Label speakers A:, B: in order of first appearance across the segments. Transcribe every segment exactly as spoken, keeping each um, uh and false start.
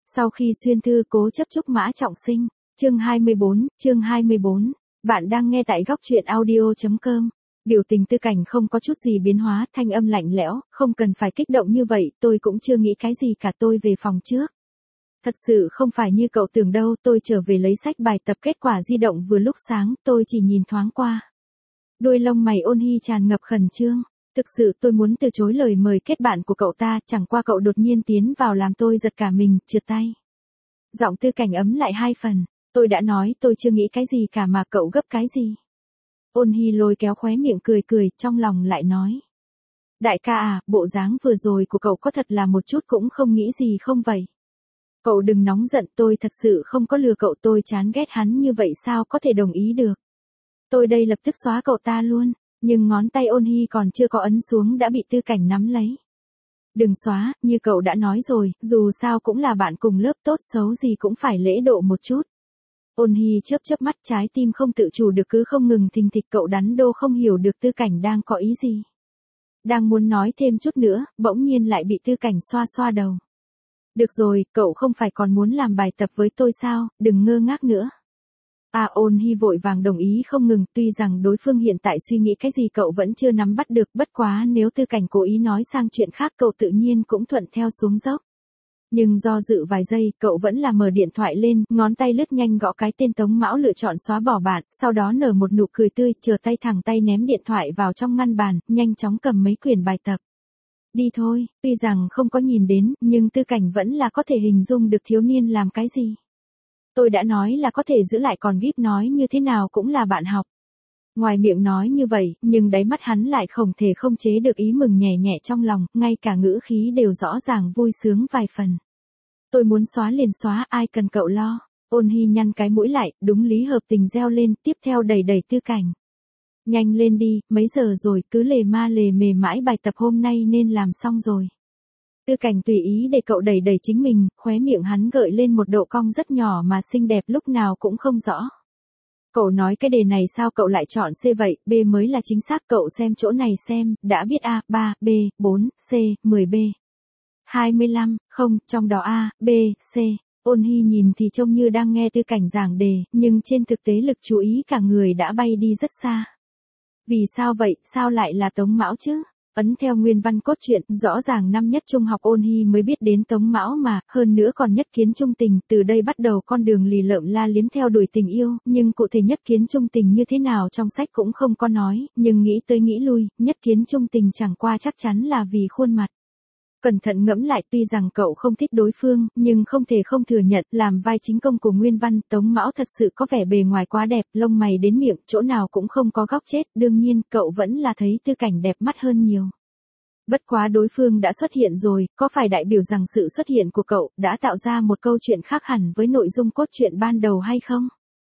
A: Sau khi xuyên thư cố chấp chúc Mã Trọng Sinh, chương hai mươi bốn, chương hai mươi bốn, bạn đang nghe tại góc truyện audio.com. Biểu tình Tư Cảnh không có chút gì biến hóa, thanh âm lạnh lẽo, không cần phải kích động như vậy, tôi cũng chưa nghĩ cái gì cả, tôi về phòng trước. Thật sự không phải như cậu tưởng đâu, tôi trở về lấy sách bài tập, kết quả di động vừa lúc sáng, tôi chỉ nhìn thoáng qua. Đuôi lông mày Ôn Hy tràn ngập khẩn trương. Thực sự tôi muốn từ chối lời mời kết bạn của cậu ta, chẳng qua cậu đột nhiên tiến vào làm tôi giật cả mình, trượt tay. Giọng Tư Cảnh ấm lại hai phần, tôi đã nói tôi chưa nghĩ cái gì cả mà cậu gấp cái gì. Ôn Hy lôi kéo khóe miệng cười cười, trong lòng lại nói. Đại ca à, bộ dáng vừa rồi của cậu có thật là một chút cũng không nghĩ gì không vậy? Cậu đừng nóng giận, tôi thật sự không có lừa cậu, tôi chán ghét hắn như vậy sao có thể đồng ý được. Tôi đây lập tức xóa cậu ta luôn. Nhưng ngón tay Ôn Hy còn chưa có ấn xuống đã bị Tư Cảnh nắm lấy. Đừng xóa, như cậu đã nói rồi, dù sao cũng là bạn cùng lớp, tốt xấu gì cũng phải lễ độ một chút. Ôn Hy chớp chớp mắt, trái tim không tự chủ được cứ không ngừng thình thịch, cậu đắn đo không hiểu được Tư Cảnh đang có ý gì. Đang muốn nói thêm chút nữa, bỗng nhiên lại bị Tư Cảnh xoa xoa đầu. Được rồi, cậu không phải còn muốn làm bài tập với tôi sao, đừng ngơ ngác nữa. À, Ôn Hy vội vàng đồng ý không ngừng, tuy rằng đối phương hiện tại suy nghĩ cái gì cậu vẫn chưa nắm bắt được, bất quá nếu Tư Cảnh cố ý nói sang chuyện khác cậu tự nhiên cũng thuận theo xuống dốc. Nhưng do dự vài giây, cậu vẫn là mở điện thoại lên, ngón tay lướt nhanh gõ cái tên Tống Mão, lựa chọn xóa bỏ bạn, sau đó nở một nụ cười tươi, chờ tay thẳng tay ném điện thoại vào trong ngăn bàn, nhanh chóng cầm mấy quyển bài tập. Đi thôi, tuy rằng không có nhìn đến, nhưng Tư Cảnh vẫn là có thể hình dung được thiếu niên làm cái gì. Tôi đã nói là có thể giữ lại, còn Gíp nói như thế nào cũng là bạn học. Ngoài miệng nói như vậy, nhưng đáy mắt hắn lại không thể không chế được ý mừng nhẹ nhẹ trong lòng, ngay cả ngữ khí đều rõ ràng vui sướng vài phần. Tôi muốn xóa liền xóa, ai cần cậu lo. Ôn Hy nhăn cái mũi lại, đúng lý hợp tình reo lên, tiếp theo đẩy đẩy Tư Cảnh. Nhanh lên đi, mấy giờ rồi, cứ lề ma lề mề mãi, bài tập hôm nay nên làm xong rồi. Tư Cảnh tùy ý để cậu đẩy đẩy chính mình, khóe miệng hắn gợi lên một độ cong rất nhỏ mà xinh đẹp, lúc nào cũng không rõ. Cậu nói cái đề này sao cậu lại chọn C vậy, B mới là chính xác, cậu xem chỗ này xem, đã biết A, ba, B, bốn, C, mười B. hai mươi lăm, không, trong đó A, B, C. Ôn Hy nhìn thì trông như đang nghe Tư Cảnh giảng đề, nhưng trên thực tế lực chú ý cả người đã bay đi rất xa. Vì sao vậy, sao lại là Tống Mão chứ? Ấn theo nguyên văn cốt truyện, rõ ràng năm nhất trung học Ôn Hy mới biết đến Tống Mão mà, hơn nữa còn nhất kiến trung tình, từ đây bắt đầu con đường lì lợm la liếm theo đuổi tình yêu, nhưng cụ thể nhất kiến trung tình như thế nào trong sách cũng không có nói, nhưng nghĩ tới nghĩ lui, nhất kiến trung tình chẳng qua chắc chắn là vì khuôn mặt. Cẩn thận ngẫm lại, tuy rằng cậu không thích đối phương, nhưng không thể không thừa nhận, làm vai chính công của nguyên văn, Tống Mão thật sự có vẻ bề ngoài quá đẹp, lông mày đến miệng, chỗ nào cũng không có góc chết, đương nhiên, cậu vẫn là thấy Tư Cảnh đẹp mắt hơn nhiều. Bất quá đối phương đã xuất hiện rồi, có phải đại biểu rằng sự xuất hiện của cậu đã tạo ra một câu chuyện khác hẳn với nội dung cốt truyện ban đầu hay không?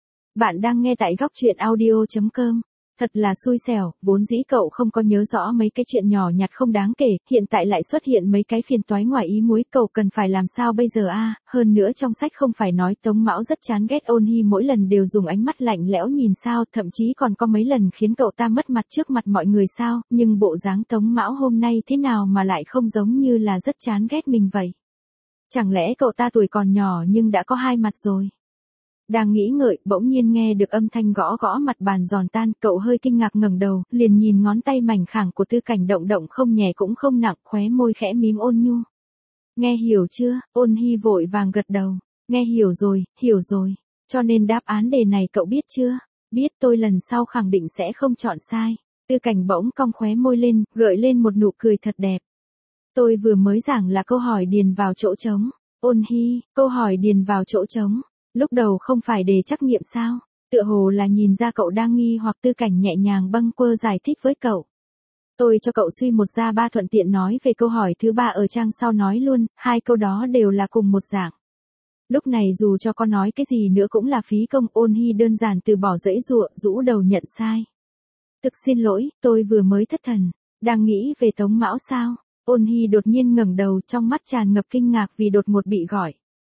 A: Bạn đang nghe tại góc truyện audio.com. Thật là xui xẻo, vốn dĩ cậu không có nhớ rõ mấy cái chuyện nhỏ nhặt không đáng kể, hiện tại lại xuất hiện mấy cái phiền toái ngoài ý muốn, cậu cần phải làm sao bây giờ a? Hơn nữa trong sách không phải nói Tống Mão rất chán ghét Ôn Hy, mỗi lần đều dùng ánh mắt lạnh lẽo nhìn sao, thậm chí còn có mấy lần khiến cậu ta mất mặt trước mặt mọi người sao, nhưng bộ dáng Tống Mão hôm nay thế nào mà lại không giống như là rất chán ghét mình vậy? Chẳng lẽ cậu ta tuổi còn nhỏ nhưng đã có hai mặt rồi? Đang nghĩ ngợi, bỗng nhiên nghe được âm thanh gõ gõ mặt bàn giòn tan, cậu hơi kinh ngạc ngẩng đầu, liền nhìn ngón tay mảnh khảnh của Tư Cảnh động động không nhẹ cũng không nặng, khóe môi khẽ mím ôn nhu. Nghe hiểu chưa? Ôn Hy vội vàng gật đầu. Nghe hiểu rồi, hiểu rồi. Cho nên đáp án đề này cậu biết chưa? Biết, tôi lần sau khẳng định sẽ không chọn sai. Tư Cảnh bỗng cong khóe môi lên, gợi lên một nụ cười thật đẹp. Tôi vừa mới giảng là câu hỏi điền vào chỗ trống. Ôn Hy, câu hỏi điền vào chỗ trống. Lúc đầu không phải đề trắc nghiệm sao? Tựa hồ là nhìn ra cậu đang nghi hoặc, Tư Cảnh nhẹ nhàng bâng quơ giải thích với cậu. Tôi cho cậu suy một ra ba, thuận tiện nói về câu hỏi thứ ba ở trang sau nói luôn, hai câu đó đều là cùng một dạng. Lúc này dù cho có nói cái gì nữa cũng là phí công. Ôn Hy đơn giản từ bỏ dãy dụa, rũ đầu nhận sai. Thực xin lỗi, tôi vừa mới thất thần. Đang nghĩ về Tống Mão sao? Ôn Hy đột nhiên ngẩng đầu, trong mắt tràn ngập kinh ngạc vì đột ngột bị gọi.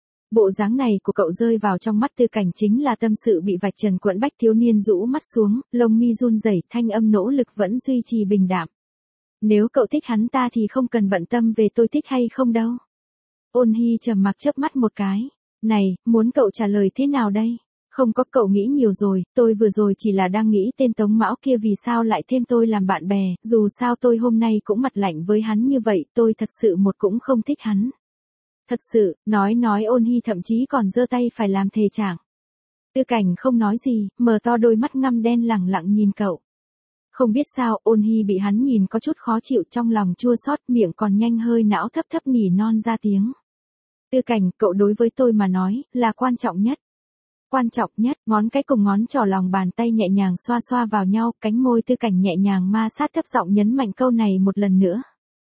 A: Bộ dáng này của cậu rơi vào trong mắt Tư Cảnh chính là tâm sự bị vạch trần quẫn bách, thiếu niên rũ mắt xuống, lông mi run rẩy, thanh âm nỗ lực vẫn duy trì bình đạm. Nếu cậu thích hắn ta thì không cần bận tâm về tôi thích hay không đâu. Ôn Hy trầm mặc chớp mắt một cái. Này, muốn cậu trả lời thế nào đây? Không có, cậu nghĩ nhiều rồi, tôi vừa rồi chỉ là đang nghĩ tên Tống Mão kia vì sao lại thêm tôi làm bạn bè, dù sao tôi hôm nay cũng mặt lạnh với hắn như vậy, tôi thật sự một cũng không thích hắn. Thật sự, nói nói Ôn Hy thậm chí còn giơ tay phải làm thề trạng. Tư Cảnh không nói gì, mở to đôi mắt ngăm đen lẳng lặng nhìn cậu. Không biết sao, Ôn Hy bị hắn nhìn có chút khó chịu, trong lòng chua xót, miệng còn nhanh hơi não thấp thấp nỉ non ra tiếng. Tư Cảnh, cậu đối với tôi mà nói, là quan trọng nhất. Quan trọng nhất, ngón cái cùng ngón trỏ lòng bàn tay nhẹ nhàng xoa xoa vào nhau, cánh môi Tư Cảnh nhẹ nhàng ma sát, thấp giọng nhấn mạnh câu này một lần nữa.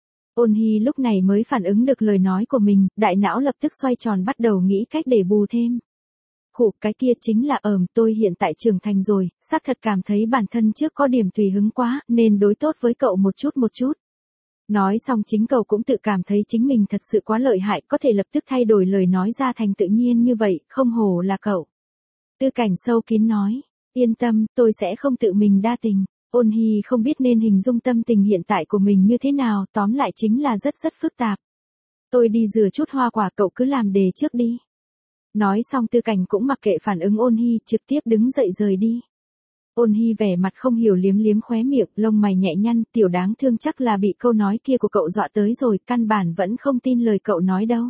A: Ôn Hy lúc này mới phản ứng được lời nói của mình, đại não lập tức xoay tròn bắt đầu nghĩ cách để bù thêm. Khụ, cái kia chính là ờm, tôi hiện tại trưởng thành rồi, xác thật cảm thấy bản thân trước có điểm tùy hứng quá, nên đối tốt với cậu một chút một chút. Nói xong chính cậu cũng tự cảm thấy chính mình thật sự quá lợi hại, có thể lập tức thay đổi lời nói ra thành tự nhiên như vậy, không hổ là cậu. Tư Cảnh sâu kín nói, yên tâm, tôi sẽ không tự mình đa tình. Ôn Hy không biết nên hình dung tâm tình hiện tại của mình như thế nào, tóm lại chính là rất rất phức tạp. Tôi đi rửa chút hoa quả, cậu cứ làm đề trước đi. Nói xong Tư Cảnh cũng mặc kệ phản ứng Ôn Hy, trực tiếp đứng dậy rời đi. Ôn Hy vẻ mặt không hiểu liếm liếm khóe miệng, lông mày nhẹ nhăn, tiểu đáng thương chắc là bị câu nói kia của cậu dọa tới rồi, căn bản vẫn không tin lời cậu nói đâu.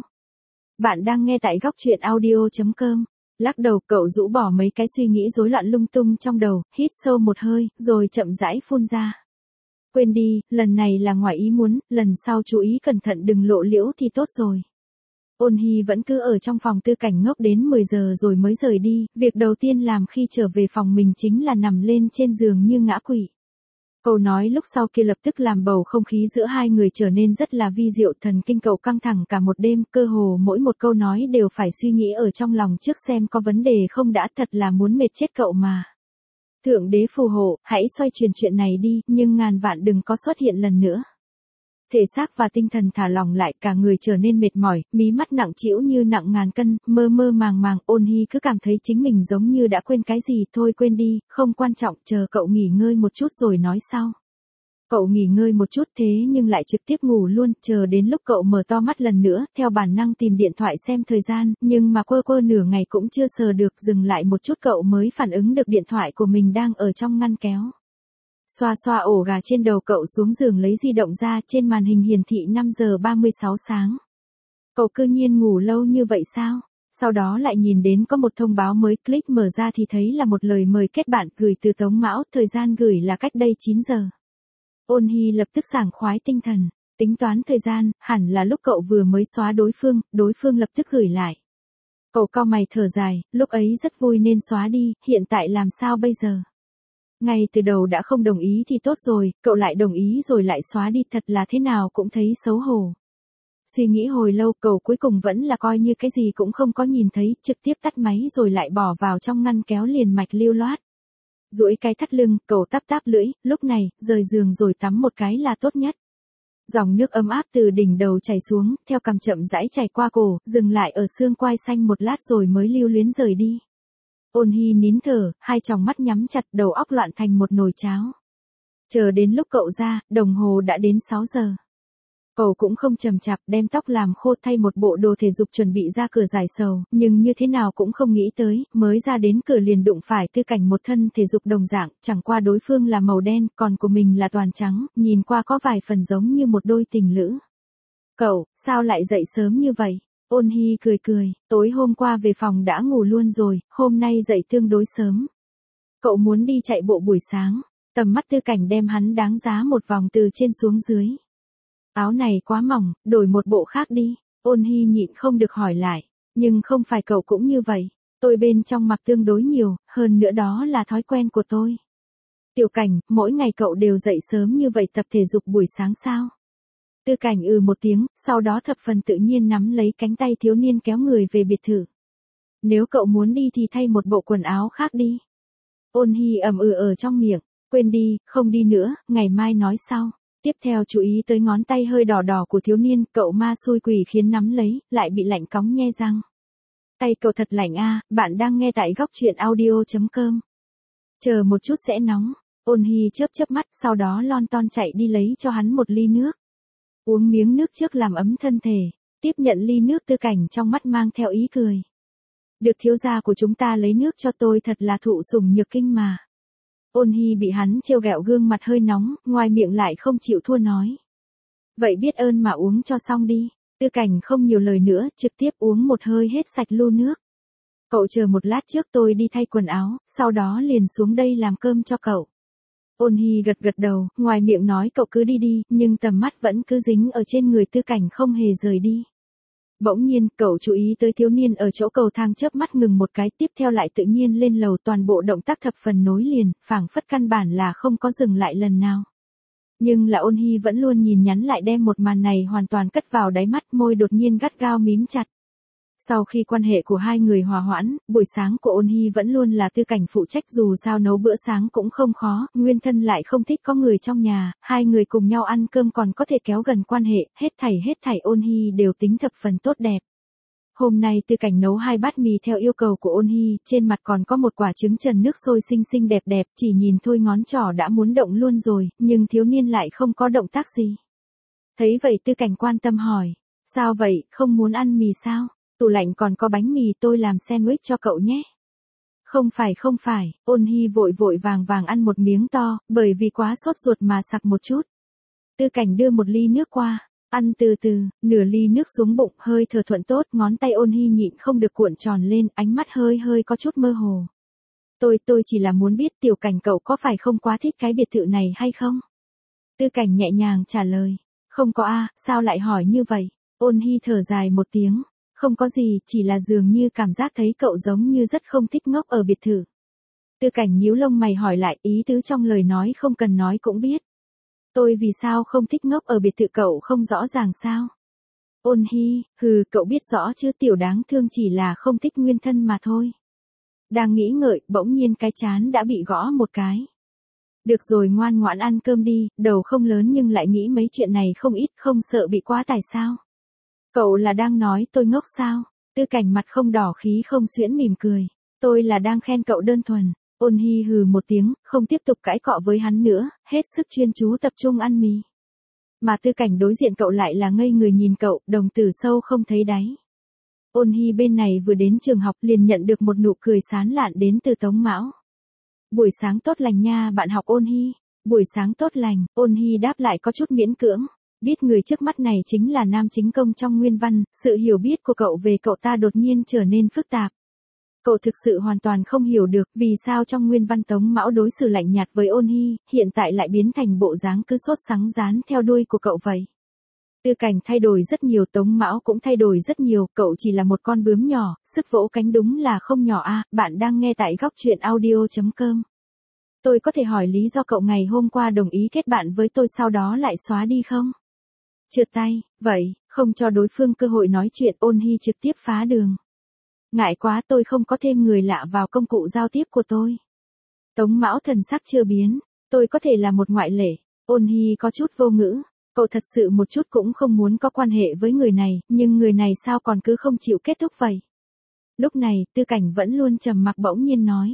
A: Bạn đang nghe tại góc truyện audio chấm com. Lắc đầu, cậu rũ bỏ mấy cái suy nghĩ rối loạn lung tung trong đầu, hít sâu một hơi, rồi chậm rãi phun ra. Quên đi, lần này là ngoài ý muốn, lần sau chú ý cẩn thận đừng lộ liễu thì tốt rồi. Ôn Hy vẫn cứ ở trong phòng Tư Cảnh ngốc đến mười giờ rồi mới rời đi, việc đầu tiên làm khi trở về phòng mình chính là nằm lên trên giường như ngã quỵ. Câu nói lúc sau kia lập tức làm bầu không khí giữa hai người trở nên rất là vi diệu, thần kinh cậu căng thẳng cả một đêm, cơ hồ mỗi một câu nói đều phải suy nghĩ ở trong lòng trước xem có vấn đề không đã, thật là muốn mệt chết cậu mà. Thượng đế phù hộ, hãy xoay chuyển chuyện này đi, nhưng ngàn vạn đừng có xuất hiện lần nữa. Thể xác và tinh thần thả lỏng lại, cả người trở nên mệt mỏi, mí mắt nặng trĩu như nặng ngàn cân, mơ mơ màng màng. Ôn Hy cứ cảm thấy chính mình giống như đã quên cái gì, thôi quên đi, không quan trọng, chờ cậu nghỉ ngơi một chút rồi nói sau. Cậu nghỉ ngơi một chút thế nhưng lại trực tiếp ngủ luôn, chờ đến lúc cậu mở to mắt lần nữa, theo bản năng tìm điện thoại xem thời gian, nhưng mà quơ quơ nửa ngày cũng chưa sờ được, dừng lại một chút cậu mới phản ứng được điện thoại của mình đang ở trong ngăn kéo. Xoa xoa ổ gà trên đầu, cậu xuống giường lấy di động ra, trên màn hình hiển thị năm giờ ba mươi sáu sáng. Cậu cư nhiên ngủ lâu như vậy sao? Sau đó lại nhìn đến có một thông báo mới, click mở ra thì thấy là một lời mời kết bạn gửi từ Tống Mão, thời gian gửi là cách đây chín giờ. Ôn Hy lập tức sảng khoái tinh thần, tính toán thời gian, hẳn là lúc cậu vừa mới xóa đối phương, đối phương lập tức gửi lại. Cậu cau mày thở dài, lúc ấy rất vui nên xóa đi, hiện tại làm sao bây giờ? Ngay từ đầu đã không đồng ý thì tốt rồi, cậu lại đồng ý rồi lại xóa đi, thật là thế nào cũng thấy xấu hổ. Suy nghĩ hồi lâu, cậu cuối cùng vẫn là coi như cái gì cũng không có nhìn thấy, trực tiếp tắt máy rồi lại bỏ vào trong ngăn kéo liền mạch lưu loát. Duỗi cái thắt lưng, cậu táp táp lưỡi, lúc này, rời giường rồi tắm một cái là tốt nhất. Dòng nước ấm áp từ đỉnh đầu chảy xuống, theo cằm chậm rãi chảy qua cổ, dừng lại ở xương quai xanh một lát rồi mới lưu luyến rời đi. Ôn Hy nín thở, hai tròng mắt nhắm chặt, đầu óc loạn thành một nồi cháo. Chờ đến lúc cậu ra, đồng hồ đã đến sáu giờ. Cậu cũng không chậm chạp, đem tóc làm khô, thay một bộ đồ thể dục chuẩn bị ra cửa giải sầu, nhưng như thế nào cũng không nghĩ tới, mới ra đến cửa liền đụng phải Tư Cảnh một thân thể dục đồng dạng, chẳng qua đối phương là màu đen, còn của mình là toàn trắng, nhìn qua có vài phần giống như một đôi tình lữ. Cậu, sao lại dậy sớm như vậy? Ôn Hy cười cười, tối hôm qua về phòng đã ngủ luôn rồi, hôm nay dậy tương đối sớm. Cậu muốn đi chạy bộ buổi sáng, tầm mắt Tư Cảnh đem hắn đáng giá một vòng từ trên xuống dưới. Áo này quá mỏng, đổi một bộ khác đi. Ôn Hy nhịn không được hỏi lại, nhưng không phải cậu cũng như vậy. Tôi bên trong mặc tương đối nhiều, hơn nữa đó là thói quen của tôi. Tiểu Cảnh, mỗi ngày cậu đều dậy sớm như vậy tập thể dục buổi sáng sao? Tư Cảnh ừ một tiếng, sau đó thập phần tự nhiên nắm lấy cánh tay thiếu niên kéo người về biệt thự. Nếu cậu muốn đi thì thay một bộ quần áo khác đi. Ôn Hy ầm ừ ở trong miệng, quên đi, không đi nữa, ngày mai nói sau. Tiếp theo chú ý tới ngón tay hơi đỏ đỏ của thiếu niên, cậu ma xui quỷ khiến nắm lấy, lại bị lạnh cóng nhe răng. Tay cậu thật lạnh a, bạn đang nghe tại góc truyện audio chấm com. Chờ một chút sẽ nóng. Ôn Hy chớp chớp mắt, sau đó lon ton chạy đi lấy cho hắn một ly nước. Uống miếng nước trước làm ấm thân thể. Tiếp nhận ly nước Tư Cảnh trong mắt mang theo ý cười. Được thiếu gia của chúng ta lấy nước cho tôi thật là thụ sủng nhược kinh mà. Ôn Hy bị hắn trêu ghẹo gương mặt hơi nóng, ngoài miệng lại không chịu thua nói. Vậy biết ơn mà uống cho xong đi. Tư Cảnh không nhiều lời nữa, trực tiếp uống một hơi hết sạch lu nước. Cậu chờ một lát trước tôi đi thay quần áo, sau đó liền xuống đây làm cơm cho cậu. Ôn Hy gật gật đầu, ngoài miệng nói cậu cứ đi đi, nhưng tầm mắt vẫn cứ dính ở trên người Tư Cảnh không hề rời đi. Bỗng nhiên, cậu chú ý tới thiếu niên ở chỗ cầu thang chớp mắt ngừng một cái, tiếp theo lại tự nhiên lên lầu, toàn bộ động tác thập phần nối liền, phảng phất căn bản là không có dừng lại lần nào. Nhưng là Ôn Hy vẫn luôn nhìn nhắn lại đem một màn này hoàn toàn cất vào đáy mắt, môi đột nhiên gắt gao mím chặt. Sau khi quan hệ của hai người hòa hoãn, buổi sáng của Ôn Hy vẫn luôn là Tư Cảnh phụ trách, dù sao nấu bữa sáng cũng không khó, nguyên thân lại không thích có người trong nhà, hai người cùng nhau ăn cơm còn có thể kéo gần quan hệ, hết thảy hết thảy Ôn Hy đều tính thập phần tốt đẹp. Hôm nay Tư Cảnh nấu hai bát mì theo yêu cầu của Ôn Hy, trên mặt còn có một quả trứng trần nước sôi xinh xinh đẹp đẹp, chỉ nhìn thôi ngón trỏ đã muốn động luôn rồi, nhưng thiếu niên lại không có động tác gì. Thấy vậy Tư Cảnh quan tâm hỏi, sao vậy, không muốn ăn mì sao? Tủ lạnh còn có bánh mì, tôi làm sandwich cho cậu nhé. Không phải không phải, Ôn Hy vội vội vàng vàng ăn một miếng to, bởi vì quá sốt ruột mà sặc một chút. Tư Cảnh đưa một ly nước qua, ăn từ từ, nửa ly nước xuống bụng, hơi thở thuận tốt, ngón tay Ôn Hy nhịn không được cuộn tròn lên, ánh mắt hơi hơi có chút mơ hồ. Tôi, tôi chỉ là muốn biết Tiểu Cảnh cậu có phải không quá thích cái biệt thự này hay không? Tư Cảnh nhẹ nhàng trả lời, không có a, sao lại hỏi như vậy? Ôn Hy thở dài một tiếng. Không có gì, chỉ là dường như cảm giác thấy cậu giống như rất không thích ngốc ở biệt thự. Tư Cảnh nhíu lông mày hỏi lại, ý tứ trong lời nói không cần nói cũng biết. Tôi vì sao không thích ngốc ở biệt thự cậu không rõ ràng sao? Ôn Hy, hừ, cậu biết rõ chứ, tiểu đáng thương chỉ là không thích nguyên thân mà thôi. Đang nghĩ ngợi, bỗng nhiên cái chán đã bị gõ một cái. Được rồi, ngoan ngoãn ăn cơm đi, đầu không lớn nhưng lại nghĩ mấy chuyện này không ít, không sợ bị quá tải sao? Cậu là đang nói tôi ngốc sao? Tư Cảnh mặt không đỏ khí không xuyễn mỉm cười. Tôi là đang khen cậu đơn thuần. Ôn Hy hừ một tiếng, không tiếp tục cãi cọ với hắn nữa, hết sức chuyên chú tập trung ăn mì. Mà Tư Cảnh đối diện cậu lại là ngây người nhìn cậu, đồng tử sâu không thấy đáy. Ôn Hy bên này vừa đến trường học liền nhận được một nụ cười sán lạn đến từ Tống Mão. Buổi sáng tốt lành nha bạn học Ôn Hy. Buổi sáng tốt lành, Ôn Hy đáp lại có chút miễn cưỡng. Biết người trước mắt này chính là nam chính công trong nguyên văn, sự hiểu biết của cậu về cậu ta đột nhiên trở nên phức tạp. Cậu thực sự hoàn toàn không hiểu được vì sao trong nguyên văn Tống Mão đối xử lạnh nhạt với Ôn Hy, hiện tại lại biến thành bộ dáng cứ sốt sắng dán theo đuôi của cậu vậy. Tư Cảnh thay đổi rất nhiều, Tống Mão cũng thay đổi rất nhiều, cậu chỉ là một con bướm nhỏ, sức vỗ cánh đúng là không nhỏ a. Bạn đang nghe tại góc truyện audio chấm com. Tôi có thể hỏi lý do cậu ngày hôm qua đồng ý kết bạn với tôi sau đó lại xóa đi không? Trượt tay, vậy, không cho đối phương cơ hội nói chuyện, Ôn Hy trực tiếp phá đường. Ngại quá, tôi không có thêm người lạ vào công cụ giao tiếp của tôi. Tống Mão thần sắc chưa biến, tôi có thể là một ngoại lệ. Ôn Hy có chút vô ngữ, cậu thật sự một chút cũng không muốn có quan hệ với người này, nhưng người này sao còn cứ không chịu kết thúc vậy? Lúc này, Tư Cảnh vẫn luôn trầm mặc, bỗng nhiên nói.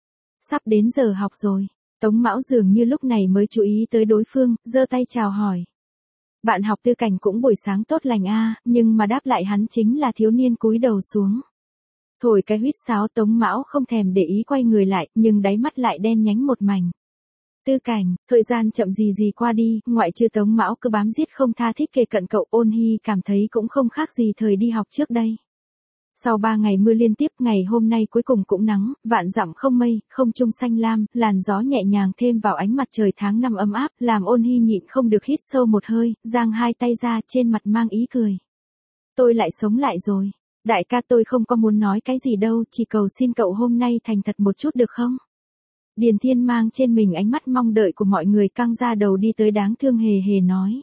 A: Sắp đến giờ học rồi. Tống Mão dường như lúc này mới chú ý tới đối phương, giơ tay chào hỏi. Bạn học Tư Cảnh cũng buổi sáng tốt lành a, nhưng mà đáp lại hắn chính là thiếu niên cúi đầu xuống. Thổi cái huýt sáo, Tống Mão không thèm để ý quay người lại, nhưng đáy mắt lại đen nhánh một mảnh. Tư Cảnh, thời gian chậm gì gì qua đi, ngoại trừ Tống Mão cứ bám giết không tha thích kề cận cậu, Ôn Hy cảm thấy cũng không khác gì thời đi học trước đây. Sau ba ngày mưa liên tiếp, ngày hôm nay cuối cùng cũng nắng, vạn dặm không mây, không trung xanh lam, làn gió nhẹ nhàng thêm vào ánh mặt trời tháng năm ấm áp, làm Ôn Hy nhịn không được hít sâu một hơi, giang hai tay ra, trên mặt mang ý cười. Tôi lại sống lại rồi. Đại ca, tôi không có muốn nói cái gì đâu, chỉ cầu xin cậu hôm nay thành thật một chút được không? Điền Thiên mang trên mình ánh mắt mong đợi của mọi người, căng ra đầu đi tới đáng thương hề hề nói.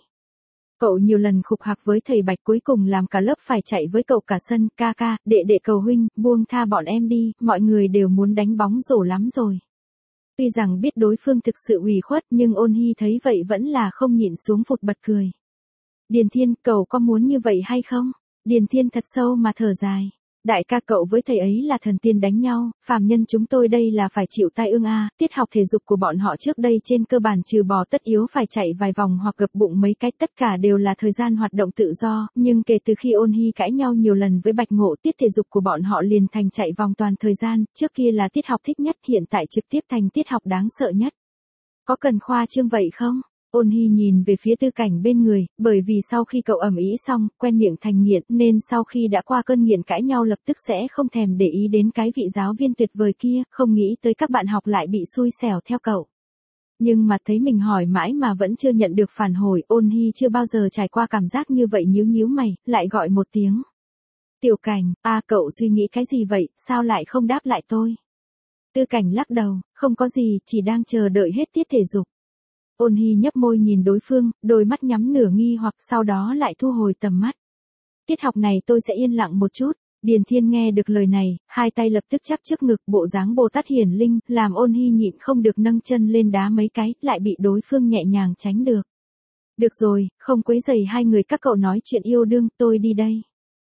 A: Cậu nhiều lần khục khạc với thầy Bạch, cuối cùng làm cả lớp phải chạy với cậu cả sân, ca ca, đệ đệ cầu huynh, buông tha bọn em đi, mọi người đều muốn đánh bóng rổ lắm rồi. Tuy rằng biết đối phương thực sự ủy khuất, nhưng Ôn Hy thấy vậy vẫn là không nhịn xuống phụt bật cười. Điền Thiên, cậu có muốn như vậy hay không? Điền Thiên thật sâu mà thở dài. Đại ca cậu với thầy ấy là thần tiên đánh nhau, phàm nhân chúng tôi đây là phải chịu tai ương a. Tiết học thể dục của bọn họ trước đây trên cơ bản trừ bỏ tất yếu phải chạy vài vòng hoặc gập bụng mấy cái, tất cả đều là thời gian hoạt động tự do, nhưng kể từ khi Ôn Hy cãi nhau nhiều lần với Bạch Ngộ, tiết thể dục của bọn họ liền thành chạy vòng toàn thời gian, trước kia là tiết học thích nhất, hiện tại trực tiếp thành tiết học đáng sợ nhất. Có cần khoa trương vậy không? Ôn Hy nhìn về phía Tư Cảnh bên người, bởi vì sau khi cậu ầm ĩ xong, quen miệng thành nghiện, nên sau khi đã qua cơn nghiện cãi nhau lập tức sẽ không thèm để ý đến cái vị giáo viên tuyệt vời kia, không nghĩ tới các bạn học lại bị xui xẻo theo cậu. Nhưng mà thấy mình hỏi mãi mà vẫn chưa nhận được phản hồi, Ôn Hy chưa bao giờ trải qua cảm giác như vậy, nhíu nhíu mày, lại gọi một tiếng. Tiểu Cảnh, a cậu suy nghĩ cái gì vậy, sao lại không đáp lại tôi? Tư Cảnh lắc đầu, không có gì, chỉ đang chờ đợi hết tiết thể dục. Ôn Hy nhấp môi nhìn đối phương, đôi mắt nhắm nửa nghi hoặc sau đó lại thu hồi tầm mắt. Tiết học này tôi sẽ yên lặng một chút. Điền Thiên nghe được lời này, hai tay lập tức chắp trước ngực, bộ dáng Bồ Tát hiển linh, làm Ôn Hy nhịn không được nâng chân lên đá mấy cái, lại bị đối phương nhẹ nhàng tránh được. Được rồi, không quấy rầy hai người các cậu nói chuyện yêu đương, tôi đi đây.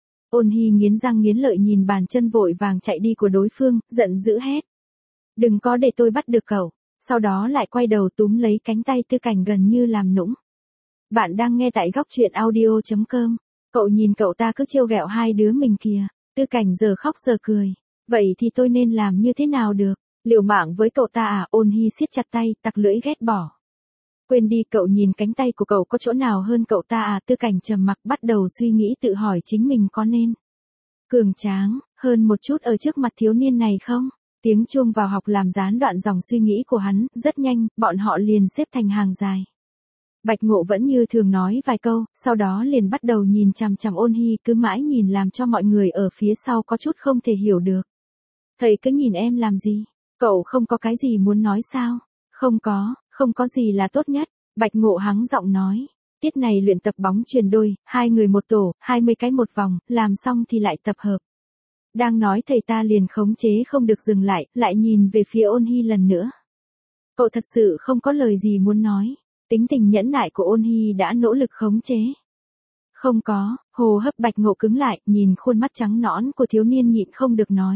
A: Ôn Hy nghiến răng nghiến lợi nhìn bàn chân vội vàng chạy đi của đối phương, giận dữ hét. Đừng có để tôi bắt được cậu. Sau đó lại quay đầu túm lấy cánh tay Tư Cảnh gần như làm nũng. Bạn đang nghe tại góc truyện audio chấm com. Cậu nhìn cậu ta cứ trêu ghẹo hai đứa mình kìa. Tư Cảnh giờ khóc giờ cười. Vậy thì tôi nên làm như thế nào được? Liều mạng với cậu ta à? Ôn Hy siết chặt tay, tặc lưỡi ghét bỏ. Quên đi, cậu nhìn cánh tay của cậu có chỗ nào hơn cậu ta à? Tư Cảnh trầm mặc bắt đầu suy nghĩ, tự hỏi chính mình có nên cường tráng hơn một chút ở trước mặt thiếu niên này không? Tiếng chuông vào học làm gián đoạn dòng suy nghĩ của hắn, rất nhanh, bọn họ liền xếp thành hàng dài. Bạch Ngộ vẫn như thường nói vài câu, sau đó liền bắt đầu nhìn chằm chằm Ôn Hy, cứ mãi nhìn làm cho mọi người ở phía sau có chút không thể hiểu được. Thầy cứ nhìn em làm gì? Cậu không có cái gì muốn nói sao? Không có, không có gì là tốt nhất. Bạch Ngộ hắng giọng nói. Tiết này luyện tập bóng chuyền đôi, hai người một tổ, hai mươi cái một vòng, làm xong thì lại tập hợp. Đang nói thầy ta liền khống chế không được dừng lại, lại nhìn về phía Ôn Hy lần nữa. Cậu thật sự không có lời gì muốn nói. Tính tình nhẫn nại của Ôn Hy đã nỗ lực khống chế. Không có, hô hấp Bạch Ngộ cứng lại, nhìn khuôn mắt trắng nõn của thiếu niên nhịn không được nói.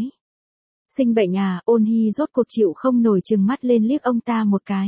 A: Sinh bệnh à? Ôn Hy rốt cuộc chịu không nổi, trừng mắt lên liếc ông ta một cái.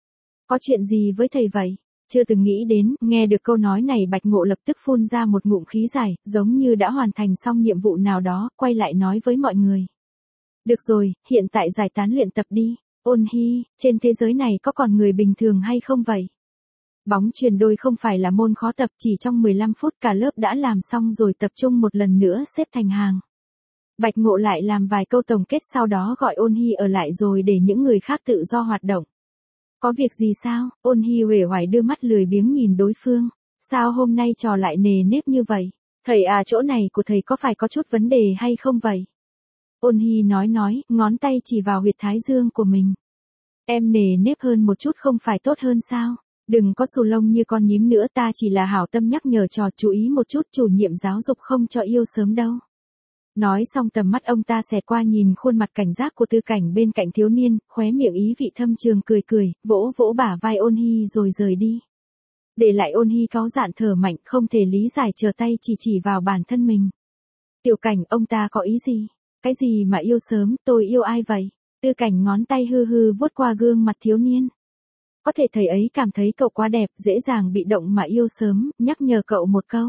A: Có chuyện gì với thầy vậy? Chưa từng nghĩ đến, nghe được câu nói này Bạch Ngộ lập tức phun ra một ngụm khí dài, giống như đã hoàn thành xong nhiệm vụ nào đó, quay lại nói với mọi người. Được rồi, hiện tại giải tán luyện tập đi. Ôn Hy, trên thế giới này có còn người bình thường hay không vậy? Bóng chuyền đôi không phải là môn khó tập, chỉ trong mười lăm phút cả lớp đã làm xong rồi, tập trung một lần nữa xếp thành hàng. Bạch Ngộ lại làm vài câu tổng kết, sau đó gọi Ôn Hy ở lại rồi để những người khác tự do hoạt động. Có việc gì sao? Ôn Hy uể oải đưa mắt lười biếng nhìn đối phương. Sao hôm nay trò lại nề nếp như vậy? Thầy à, chỗ này của thầy có phải có chút vấn đề hay không vậy? Ôn Hy nói nói, ngón tay chỉ vào huyệt thái dương của mình. Em nề nếp hơn một chút không phải tốt hơn sao? Đừng có xù lông như con nhím nữa, ta chỉ là hảo tâm nhắc nhở trò chú ý một chút, chủ nhiệm giáo dục không cho yêu sớm đâu. Nói xong tầm mắt ông ta xẹt qua nhìn khuôn mặt cảnh giác của Tư Cảnh bên cạnh thiếu niên, khóe miệng ý vị thâm trường cười cười, vỗ vỗ bả vai Ôn Hy rồi rời đi. Để lại Ôn Hy cáu giận thở mạnh, không thể lý giải, trở tay chỉ chỉ vào bản thân mình. Tiểu Cảnh, ông ta có ý gì? Cái gì mà yêu sớm, tôi yêu ai vậy? Tư Cảnh ngón tay hư hư vuốt qua gương mặt thiếu niên. Có thể thầy ấy cảm thấy cậu quá đẹp, dễ dàng bị động mà yêu sớm, nhắc nhở cậu một câu.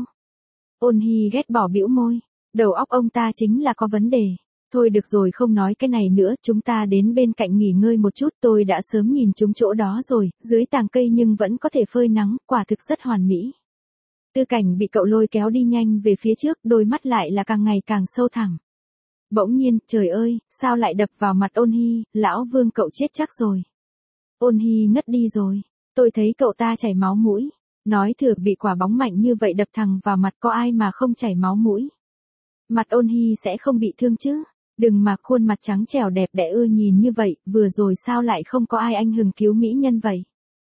A: Ôn Hy ghét bỏ bĩu môi. Đầu óc ông ta chính là có vấn đề. Thôi được rồi, không nói cái này nữa, chúng ta đến bên cạnh nghỉ ngơi một chút, tôi đã sớm nhìn chúng chỗ đó rồi, dưới tàng cây nhưng vẫn có thể phơi nắng, quả thực rất hoàn mỹ. Tư Cảnh bị cậu lôi kéo đi nhanh về phía trước, đôi mắt lại là càng ngày càng sâu thẳm. Bỗng nhiên, trời ơi, sao lại đập vào mặt Ôn Hy, lão Vương cậu chết chắc rồi. Ôn Hy ngất đi rồi, tôi thấy cậu ta chảy máu mũi. Nói thừa, bị quả bóng mạnh như vậy đập thẳng vào mặt, có ai mà không chảy máu mũi. Mặt Ôn Hy sẽ không bị thương chứ? Đừng mà khuôn mặt trắng trẻo đẹp đẽ ưa nhìn như vậy, vừa rồi sao lại không có ai anh hùng cứu mỹ nhân vậy?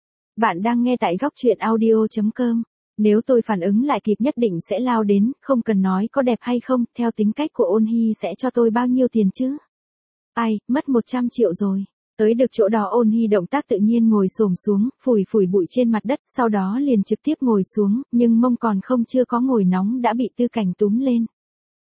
A: Bạn đang nghe tại góc truyện audio chấm com. Nếu tôi phản ứng lại kịp nhất định sẽ lao đến, không cần nói có đẹp hay không, theo tính cách của Ôn Hy sẽ cho tôi bao nhiêu tiền chứ? Ai, mất một trăm triệu rồi. Tới được chỗ đó Ôn Hy động tác tự nhiên ngồi xổm xuống, phủi phủi bụi trên mặt đất, sau đó liền trực tiếp ngồi xuống, nhưng mông còn không chưa có ngồi nóng đã bị Tư Cảnh túm lên.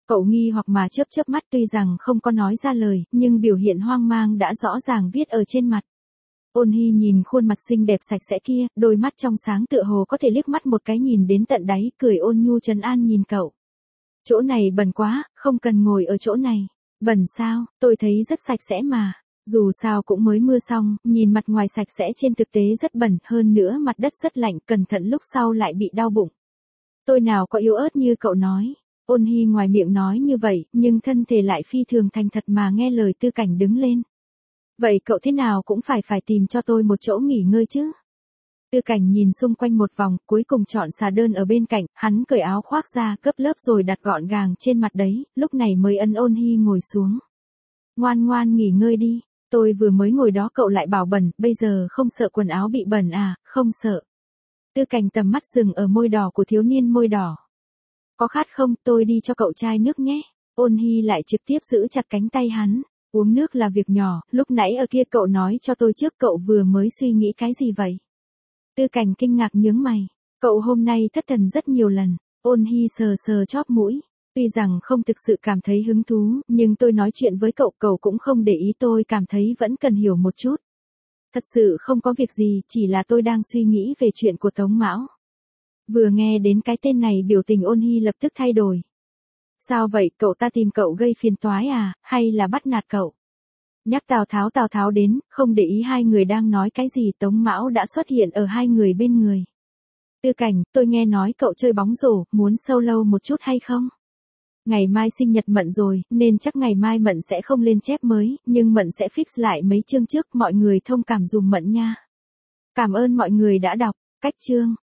A: Cậu nghi hoặc mà chớp chớp mắt, tuy rằng không có nói ra lời, nhưng biểu hiện hoang mang đã rõ ràng viết ở trên mặt. Ôn Hy nhìn khuôn mặt xinh đẹp sạch sẽ kia, đôi mắt trong sáng tựa hồ có thể liếc mắt một cái nhìn đến tận đáy, cười ôn nhu trấn an nhìn cậu. Chỗ này bẩn quá, không cần ngồi ở chỗ này. Bẩn sao, tôi thấy rất sạch sẽ mà. Dù sao cũng mới mưa xong, nhìn mặt ngoài sạch sẽ trên thực tế rất bẩn, hơn nữa mặt đất rất lạnh, cẩn thận lúc sau lại bị đau bụng. Tôi nào có yếu ớt như cậu nói. Ôn Hy ngoài miệng nói như vậy, nhưng thân thể lại phi thường thành thật mà nghe lời Tư Cảnh đứng lên. Vậy cậu thế nào cũng phải phải tìm cho tôi một chỗ nghỉ ngơi chứ. Tư Cảnh nhìn xung quanh một vòng, cuối cùng chọn xà đơn ở bên cạnh, hắn cởi áo khoác ra, gấp lớp rồi đặt gọn gàng trên mặt đấy, lúc này mới ân Ôn Hy ngồi xuống. Ngoan ngoan nghỉ ngơi đi, tôi vừa mới ngồi đó cậu lại bảo bẩn, bây giờ không sợ quần áo bị bẩn à, không sợ. Tư Cảnh tầm mắt dừng ở môi đỏ của thiếu niên môi đỏ. Có khát không, tôi đi cho cậu chai nước nhé. Ôn Hy lại trực tiếp giữ chặt cánh tay hắn. Uống nước là việc nhỏ, lúc nãy ở kia cậu nói cho tôi trước, cậu vừa mới suy nghĩ cái gì vậy? Tư Cảnh kinh ngạc nhướng mày. Cậu hôm nay thất thần rất nhiều lần. Ôn Hy sờ sờ chóp mũi. Tuy rằng không thực sự cảm thấy hứng thú, nhưng tôi nói chuyện với cậu, cậu cũng không để ý, tôi cảm thấy vẫn cần hiểu một chút. Thật sự không có việc gì, chỉ là tôi đang suy nghĩ về chuyện của Tống Mão. Vừa nghe đến cái tên này biểu tình Ôn Hy lập tức thay đổi. Sao vậy, cậu ta tìm cậu gây phiền toái à, hay là bắt nạt cậu? Nhắc Tào Tháo Tào Tháo đến, không để ý hai người đang nói cái gì, Tống Mão đã xuất hiện ở hai người bên người. Tư Cảnh, tôi nghe nói cậu chơi bóng rổ, muốn solo một chút hay không? Ngày mai sinh nhật Mận rồi, nên chắc ngày mai Mận sẽ không lên chép mới, nhưng Mận sẽ fix lại mấy chương trước, mọi người thông cảm dùm Mận nha. Cảm ơn mọi người đã đọc, cách chương.